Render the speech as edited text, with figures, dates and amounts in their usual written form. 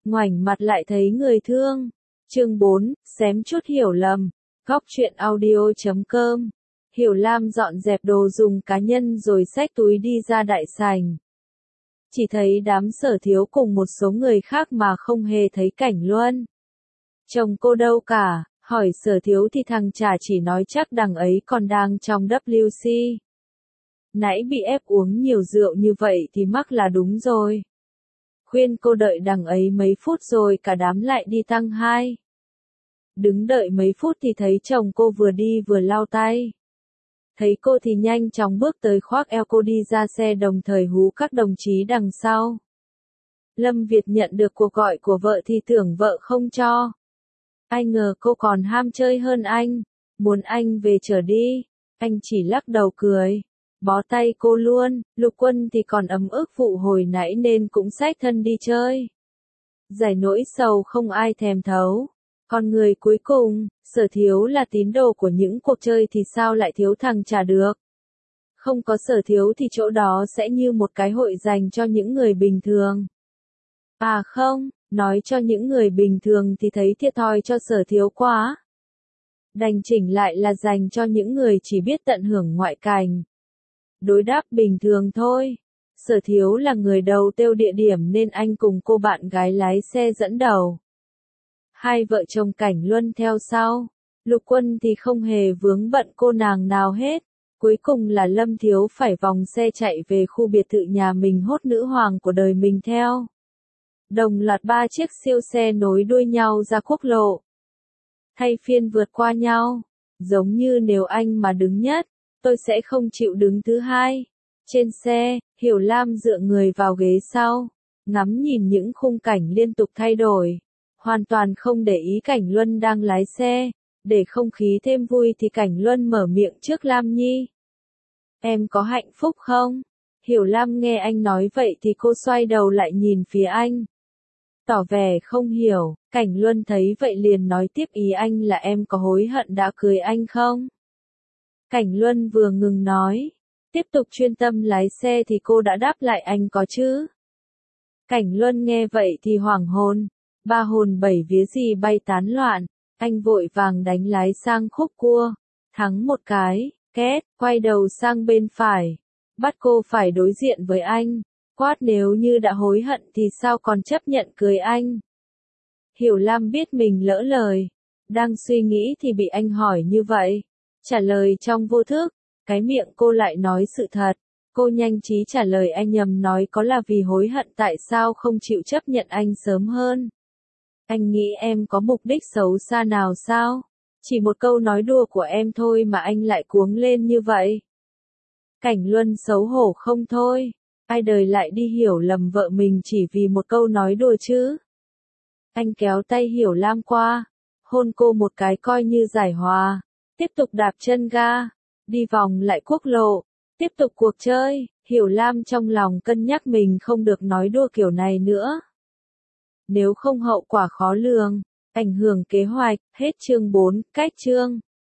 ngoảnh mặt lại thấy người thương. Chương 4, xém chút hiểu lầm. Góc truyện audio.com. Hiểu Lam dọn dẹp đồ dùng cá nhân rồi xách túi đi ra đại sảnh. Chỉ thấy đám Sở Thiếu cùng một số người khác mà không hề thấy Cảnh Luân. Chồng cô đâu cả, hỏi Sở Thiếu thì thằng chả chỉ nói chắc đằng ấy còn đang trong WC. Nãy bị ép uống nhiều rượu như vậy thì mắc là đúng rồi. Khuyên cô đợi đằng ấy mấy phút rồi cả đám lại đi tăng 2. Đứng đợi mấy phút thì thấy chồng cô vừa đi vừa lau tay. Thấy cô thì nhanh chóng bước tới khoác eo cô đi ra xe đồng thời hú các đồng chí đằng sau. Lâm Việt nhận được cuộc gọi của vợ thì tưởng vợ không cho. Ai ngờ cô còn ham chơi hơn anh, muốn anh về chở đi. Anh chỉ lắc đầu cười, bó tay cô luôn. Lục Quân thì còn ấm ức vụ hồi nãy nên cũng xách thân đi chơi. Giải nỗi sầu không ai thèm thấu. Còn người cuối cùng, Sở Thiếu là tín đồ của những cuộc chơi thì sao lại thiếu thằng chả được. Không có Sở Thiếu thì chỗ đó sẽ như một cái hội dành cho những người bình thường. À không, nói cho những người bình thường thì thấy thiệt thòi cho Sở Thiếu quá. Đành chỉnh lại là dành cho những người chỉ biết tận hưởng ngoại cảnh. Đối đáp bình thường thôi. Sở Thiếu là người đầu tiêu địa điểm nên anh cùng cô bạn gái lái xe dẫn đầu. Hai vợ chồng Cảnh Luân theo sau. Lục Quân thì không hề vướng bận cô nàng nào hết. Cuối cùng là Lâm Thiếu phải vòng xe chạy về khu biệt thự nhà mình hốt nữ hoàng của đời mình theo. Đồng loạt 3 chiếc siêu xe nối đuôi nhau ra quốc lộ. Thay phiên vượt qua nhau. Giống như nếu anh mà đứng nhất, tôi sẽ không chịu đứng thứ hai. Trên xe, Hiểu Lam dựa người vào ghế sau, ngắm nhìn những khung cảnh liên tục thay đổi. Hoàn toàn không để ý Cảnh Luân đang lái xe. Để không khí thêm vui thì Cảnh Luân mở miệng trước Lam Nhi. Em có hạnh phúc không? Hiểu Lam nghe anh nói vậy thì cô xoay đầu lại nhìn phía anh. Tỏ vẻ không hiểu, Cảnh Luân thấy vậy liền nói tiếp ý anh là em có hối hận đã cưới anh không? Cảnh Luân vừa ngừng nói, tiếp tục chuyên tâm lái xe thì cô đã đáp lại anh có chứ? Cảnh Luân nghe vậy thì hoảng hồn, ba hồn bảy vía gì bay tán loạn, anh vội vàng đánh lái sang khúc cua, thắng một cái, két, quay đầu sang bên phải, bắt cô phải đối diện với anh. Quát nếu như đã hối hận thì sao còn chấp nhận cưới anh. Hiểu Lam biết mình lỡ lời. Đang suy nghĩ thì bị anh hỏi như vậy. Trả lời trong vô thức. Cái miệng cô lại nói sự thật. Cô nhanh trí trả lời anh nhầm nói có là vì hối hận tại sao không chịu chấp nhận anh sớm hơn. Anh nghĩ em có mục đích xấu xa nào sao? Chỉ một câu nói đùa của em thôi mà anh lại cuống lên như vậy. Cảnh Luân xấu hổ không thôi. Ai đời lại đi hiểu lầm vợ mình chỉ vì một câu nói đùa chứ. Anh kéo tay Hiểu Lam qua, hôn cô một cái coi như giải hòa, tiếp tục đạp chân ga, đi vòng lại quốc lộ, tiếp tục cuộc chơi. Hiểu Lam trong lòng cân nhắc mình không được nói đùa kiểu này nữa. Nếu không hậu quả khó lường, ảnh hưởng kế hoạch. Hết chương 4, cách chương.